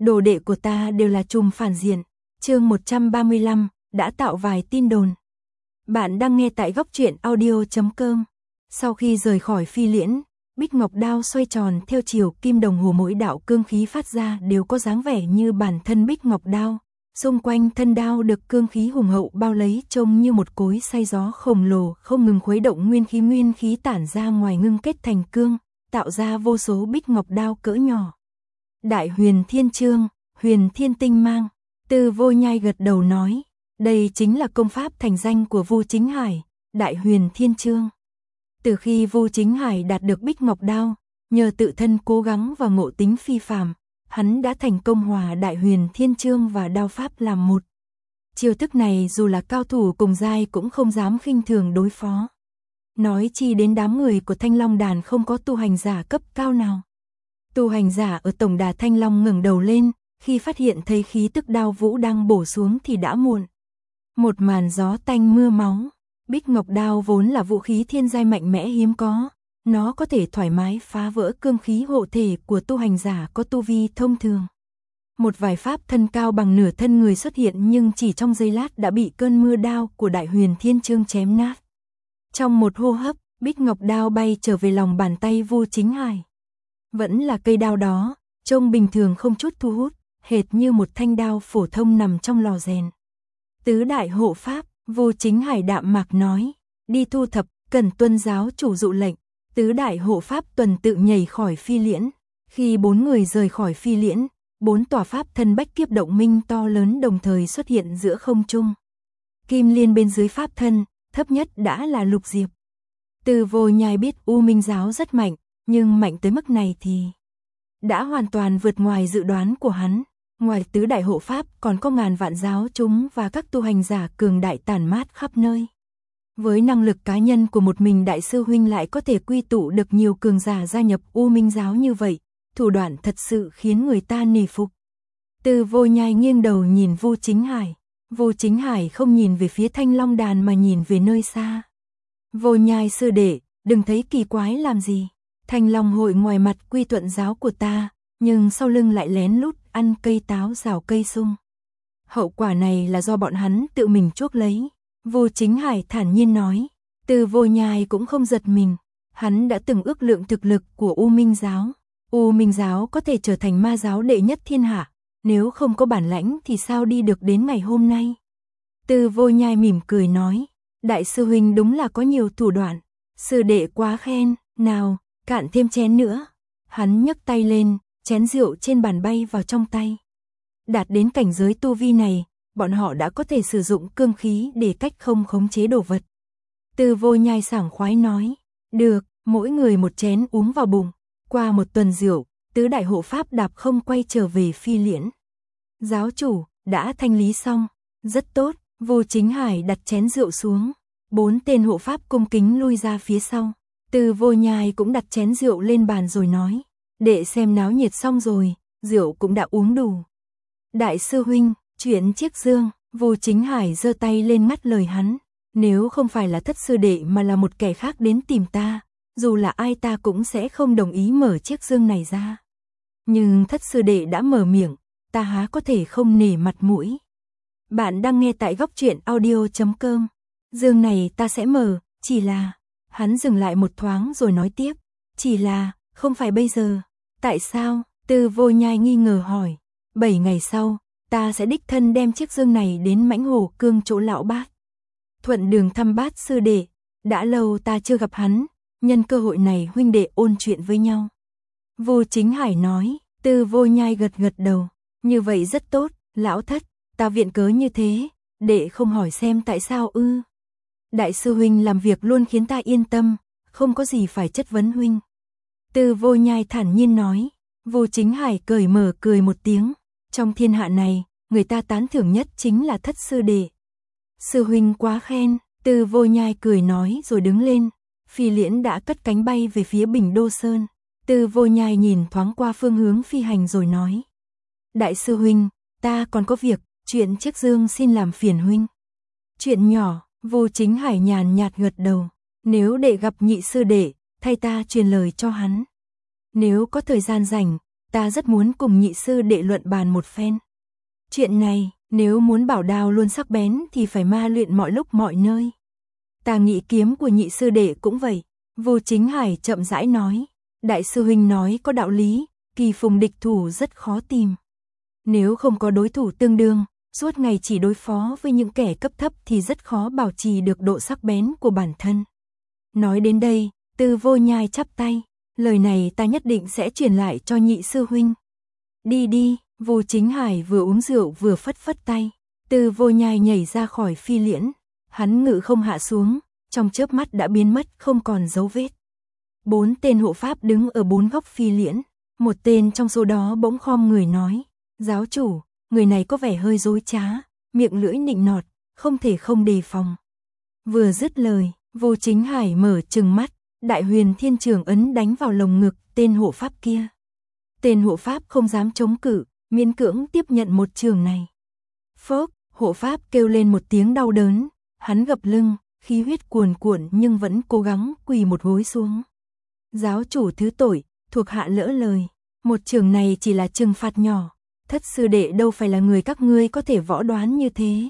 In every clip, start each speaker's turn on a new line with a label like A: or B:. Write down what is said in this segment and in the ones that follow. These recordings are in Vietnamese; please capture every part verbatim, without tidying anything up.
A: đồ đệ của ta đều là trùm phản diện. Chương một trăm ba mươi lăm, đã tạo vài tin đồn. Bạn đang nghe tại góc truyện audio chấm com. Sau khi rời khỏi Phi Liễn, Bích Ngọc Đao xoay tròn theo chiều kim đồng hồ, mỗi đạo cương khí phát ra đều có dáng vẻ như bản thân Bích Ngọc Đao. Xung quanh thân đao được cương khí hùng hậu bao lấy, trông như một cối xay gió khổng lồ không ngừng khuấy động, nguyên khí nguyên khí tản ra ngoài ngưng kết thành cương, tạo ra vô số Bích Ngọc Đao cỡ nhỏ. Đại Huyền Thiên Chương, Huyền Thiên Tinh Mang. Từ Vô Nhai gật đầu nói, đây chính là công pháp thành danh của Vu Chính Hải, Đại Huyền Thiên Chương. Từ khi Vu Chính Hải đạt được Bích Ngọc Đao, nhờ tự thân cố gắng và ngộ tính phi phàm, hắn đã thành công hòa Đại Huyền Thiên Chương và đao pháp làm một. Chiêu thức này dù là cao thủ cùng giai cũng không dám khinh thường đối phó. Nói chi đến đám người của Thanh Long đàn không có tu hành giả cấp cao nào. Tu hành giả ở tổng đà Thanh Long ngẩng đầu lên, khi phát hiện thấy khí tức đao vũ đang bổ xuống thì đã muộn. Một màn gió tanh mưa máu. Bích Ngọc Đao vốn là vũ khí thiên giai mạnh mẽ hiếm có, nó có thể thoải mái phá vỡ cương khí hộ thể của tu hành giả có tu vi thông thường. Một vài pháp thân cao bằng nửa thân người xuất hiện, nhưng chỉ trong giây lát đã bị cơn mưa đao của Đại Huyền Thiên Chương chém nát. Trong một hô hấp, Bích Ngọc Đao bay trở về lòng bàn tay Vu Chính Hải. Vẫn là cây đao đó, trông bình thường không chút thu hút, hệt như một thanh đao phổ thông nằm trong lò rèn. Tứ đại hộ pháp, Vu Chính Hải đạm mạc nói, đi thu thập, cần tuân giáo chủ dụ lệnh. Tứ đại hộ pháp tuần tự nhảy khỏi Phi Liễn. Khi bốn người rời khỏi Phi Liễn, bốn tòa pháp thân bách kiếp động minh to lớn đồng thời xuất hiện giữa không trung. Kim Liên bên dưới pháp thân, thấp nhất đã là lục diệp. Từ Vô Nhai biết U Minh giáo rất mạnh, nhưng mạnh tới mức này thì đã hoàn toàn vượt ngoài dự đoán của hắn. Ngoài tứ đại hộ pháp còn có ngàn vạn giáo chúng và các tu hành giả cường đại tản mát khắp nơi. Với năng lực cá nhân của một mình đại sư huynh lại có thể quy tụ được nhiều cường giả gia nhập U Minh giáo như vậy, thủ đoạn thật sự khiến người ta nể phục. Từ Vô Nhai nghiêng đầu nhìn Vu Chính Hải. Vu Chính Hải không nhìn về phía Thanh Long đàn mà nhìn về nơi xa. Vô Nhai sư đệ, đừng thấy kỳ quái làm gì. Thanh Long hội ngoài mặt quy thuận giáo của ta, nhưng sau lưng lại lén lút ăn cây táo rào cây sung. Hậu quả này là do bọn hắn tự mình chuốc lấy. Vu Chính Hải thản nhiên nói. Từ Vô Nhai cũng không giật mình. Hắn đã từng ước lượng thực lực của U Minh giáo. U Minh giáo có thể trở thành ma giáo đệ nhất thiên hạ. Nếu không có bản lãnh thì sao đi được đến ngày hôm nay. Từ Vô Nhai mỉm cười nói. Đại sư huynh đúng là có nhiều thủ đoạn. Sư đệ quá khen. Nào, cạn thêm chén nữa. Hắn nhấc tay lên, chén rượu trên bàn bay vào trong tay. Đạt đến cảnh giới tu vi này, bọn họ đã có thể sử dụng cương khí để cách không khống chế đồ vật. Từ Vô Nhai sảng khoái nói. Được, mỗi người một chén uống vào bụng. Qua một tuần rượu, tứ đại hộ pháp đạp không quay trở về Phi Liễn. Giáo chủ, đã thanh lý xong. Rất tốt, Vu Chính Hải đặt chén rượu xuống. Bốn tên hộ pháp cung kính lui ra phía sau. Từ Vô Nhai cũng đặt chén rượu lên bàn rồi nói. Đệ xem náo nhiệt xong rồi, rượu cũng đã uống đủ. Đại sư huynh, chuyện chiếc dương. Vu Chính Hải giơ tay lên ngắt lời hắn. Nếu không phải là thất sư đệ mà là một kẻ khác đến tìm ta, dù là ai ta cũng sẽ không đồng ý mở chiếc dương này ra. Nhưng thất sư đệ đã mở miệng, ta há có thể không nể mặt mũi. Bạn đang nghe tại góc truyện audio chấm com. Dương này ta sẽ mở, chỉ là... Hắn dừng lại một thoáng rồi nói tiếp. Chỉ là, không phải bây giờ. Tại sao? Từ Vô Nhai nghi ngờ hỏi. Bảy ngày sau, ta sẽ đích thân đem chiếc dương này đến Mãnh Hồ Cương chỗ lão bát. Thuận đường thăm bát sư đệ. Đã lâu ta chưa gặp hắn, nhân cơ hội này huynh đệ ôn chuyện với nhau. Vu Chính Hải nói. Từ Vô Nhai gật gật đầu. Như vậy rất tốt, lão thất, ta viện cớ như thế, đệ không hỏi xem tại sao ư. Đại sư huynh làm việc luôn khiến ta yên tâm, không có gì phải chất vấn huynh. Từ Vô Nhai thản nhiên nói. Vu Chính Hải cởi mở cười một tiếng. Trong thiên hạ này, người ta tán thưởng nhất chính là thất sư đệ. Sư huynh quá khen. Từ Vô Nhai cười nói rồi đứng lên. Phi Liễn đã cất cánh bay về phía Bình Đô Sơn. Từ Vô Nhai nhìn thoáng qua phương hướng phi hành rồi nói. Đại sư huynh, ta còn có việc, chuyện chiếc dương xin làm phiền huynh. Chuyện nhỏ. Vu Chính Hải nhàn nhạt gật đầu. Nếu đệ gặp nhị sư đệ, thay ta truyền lời cho hắn. Nếu có thời gian rảnh, ta rất muốn cùng nhị sư đệ luận bàn một phen. Chuyện này, nếu muốn bảo đao luôn sắc bén thì phải ma luyện mọi lúc mọi nơi. Ta nghĩ kiếm của nhị sư đệ cũng vậy. Vô Chính Hải chậm rãi nói. Đại sư huynh nói có đạo lý, kỳ phùng địch thủ rất khó tìm. Nếu không có đối thủ tương đương, suốt ngày chỉ đối phó với những kẻ cấp thấp thì rất khó bảo trì được độ sắc bén của bản thân. Nói đến đây, Tư Vô Nhai chắp tay. Lời này ta nhất định sẽ truyền lại cho nhị sư huynh. Đi đi, Vô Chính Hải vừa uống rượu vừa phất phất tay. Tư Vô Nhai nhảy ra khỏi phi liễn. Hắn ngự không hạ xuống, trong chớp mắt đã biến mất không còn dấu vết. Bốn tên hộ pháp đứng ở bốn góc phi liễn. Một tên trong số đó bỗng khom người nói. Giáo chủ, người này có vẻ hơi dối trá, miệng lưỡi nịnh nọt, không thể không đề phòng. Vừa dứt lời, Vô Chính Hải mở trừng mắt, Đại Huyền Thiên Trường ấn đánh vào lồng ngực tên hộ pháp kia. Tên hộ pháp không dám chống cự, miễn cưỡng tiếp nhận một trường này. Phốc, hộ pháp kêu lên một tiếng đau đớn, hắn gập lưng, khí huyết cuồn cuộn nhưng vẫn cố gắng quỳ một gối xuống. Giáo chủ thứ tội, thuộc hạ lỡ lời, một trường này chỉ là trừng phạt nhỏ, thất sư đệ đâu phải là người các ngươi có thể võ đoán như thế.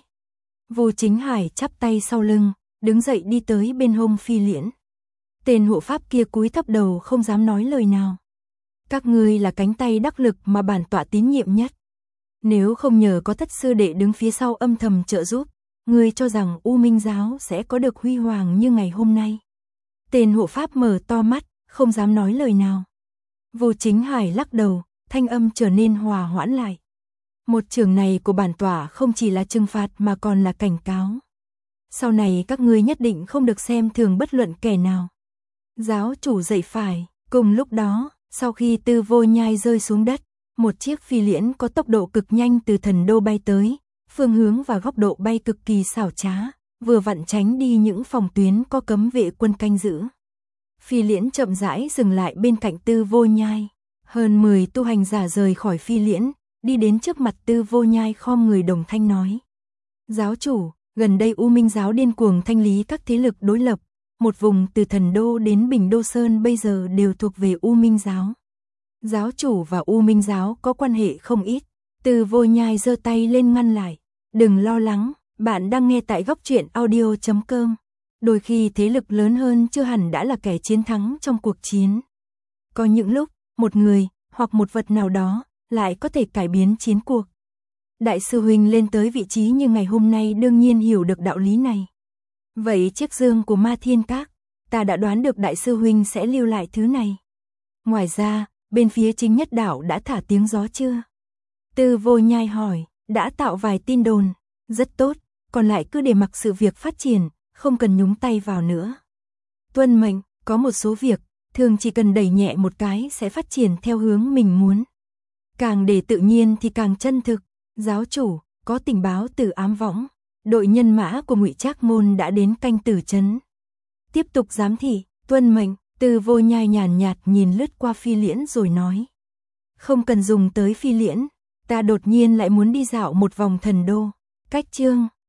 A: Vô Chính Hải chắp tay sau lưng, đứng dậy đi tới bên hông phi liễn. Tên hộ pháp kia cúi thấp đầu không dám nói lời nào. Các ngươi là cánh tay đắc lực mà bản tọa tín nhiệm nhất. Nếu không nhờ có thất sư đệ đứng phía sau âm thầm trợ giúp, ngươi cho rằng U Minh giáo sẽ có được huy hoàng như ngày hôm nay. Tên hộ pháp mở to mắt, không dám nói lời nào. Vô Chính Hải lắc đầu, thanh âm trở nên hòa hoãn lại. Một trường này của bản tọa không chỉ là trừng phạt mà còn là cảnh cáo. Sau này các ngươi nhất định không được xem thường bất luận kẻ nào. Giáo chủ dậy phải, cùng lúc đó, sau khi Tư Vô Nhai rơi xuống đất, một chiếc phi liễn có tốc độ cực nhanh từ thần đô bay tới, phương hướng và góc độ bay cực kỳ xảo trá, vừa vặn tránh đi những phòng tuyến có cấm vệ quân canh giữ. Phi liễn chậm rãi dừng lại bên cạnh Tư Vô Nhai. Hơn mười tu hành giả rời khỏi phi liễn, đi đến trước mặt Tư Vô Nhai khom người đồng thanh nói. Giáo chủ, gần đây U Minh giáo điên cuồng thanh lý các thế lực đối lập, một vùng từ thần đô đến Bình Đô Sơn bây giờ đều thuộc về U Minh giáo. Giáo chủ và U Minh giáo có quan hệ không ít. Tư Vô Nhai giơ tay lên ngăn lại. Đừng lo lắng, bạn đang nghe tại góc truyện audio chấm com. Đôi khi thế lực lớn hơn chưa hẳn đã là kẻ chiến thắng trong cuộc chiến. Có những lúc, một người, hoặc một vật nào đó, lại có thể cải biến chiến cuộc. Đại sư huynh lên tới vị trí như ngày hôm nay đương nhiên hiểu được đạo lý này. Vậy chiếc dương của Ma Thiên Các, ta đã đoán được đại sư huynh sẽ lưu lại thứ này. Ngoài ra, bên phía chính nhất đảo đã thả tiếng gió chưa? Tư Vô Nhai hỏi, đã tạo vài tin đồn, rất tốt, còn lại cứ để mặc sự việc phát triển, không cần nhúng tay vào nữa. Tuân mệnh, có một số việc, thường chỉ cần đẩy nhẹ một cái sẽ phát triển theo hướng mình muốn. Càng để tự nhiên thì càng chân thực. Giáo chủ, có tình báo từ ám võng, đội nhân mã của Ngụy Trác Môn đã đến canh Tử trấn. Tiếp tục giám thị, tuân mệnh. Tư Vô Nhai nhàn nhạt nhìn lướt qua phi liễn rồi nói. Không cần dùng tới phi liễn, ta đột nhiên lại muốn đi dạo một vòng thần đô. Cách chương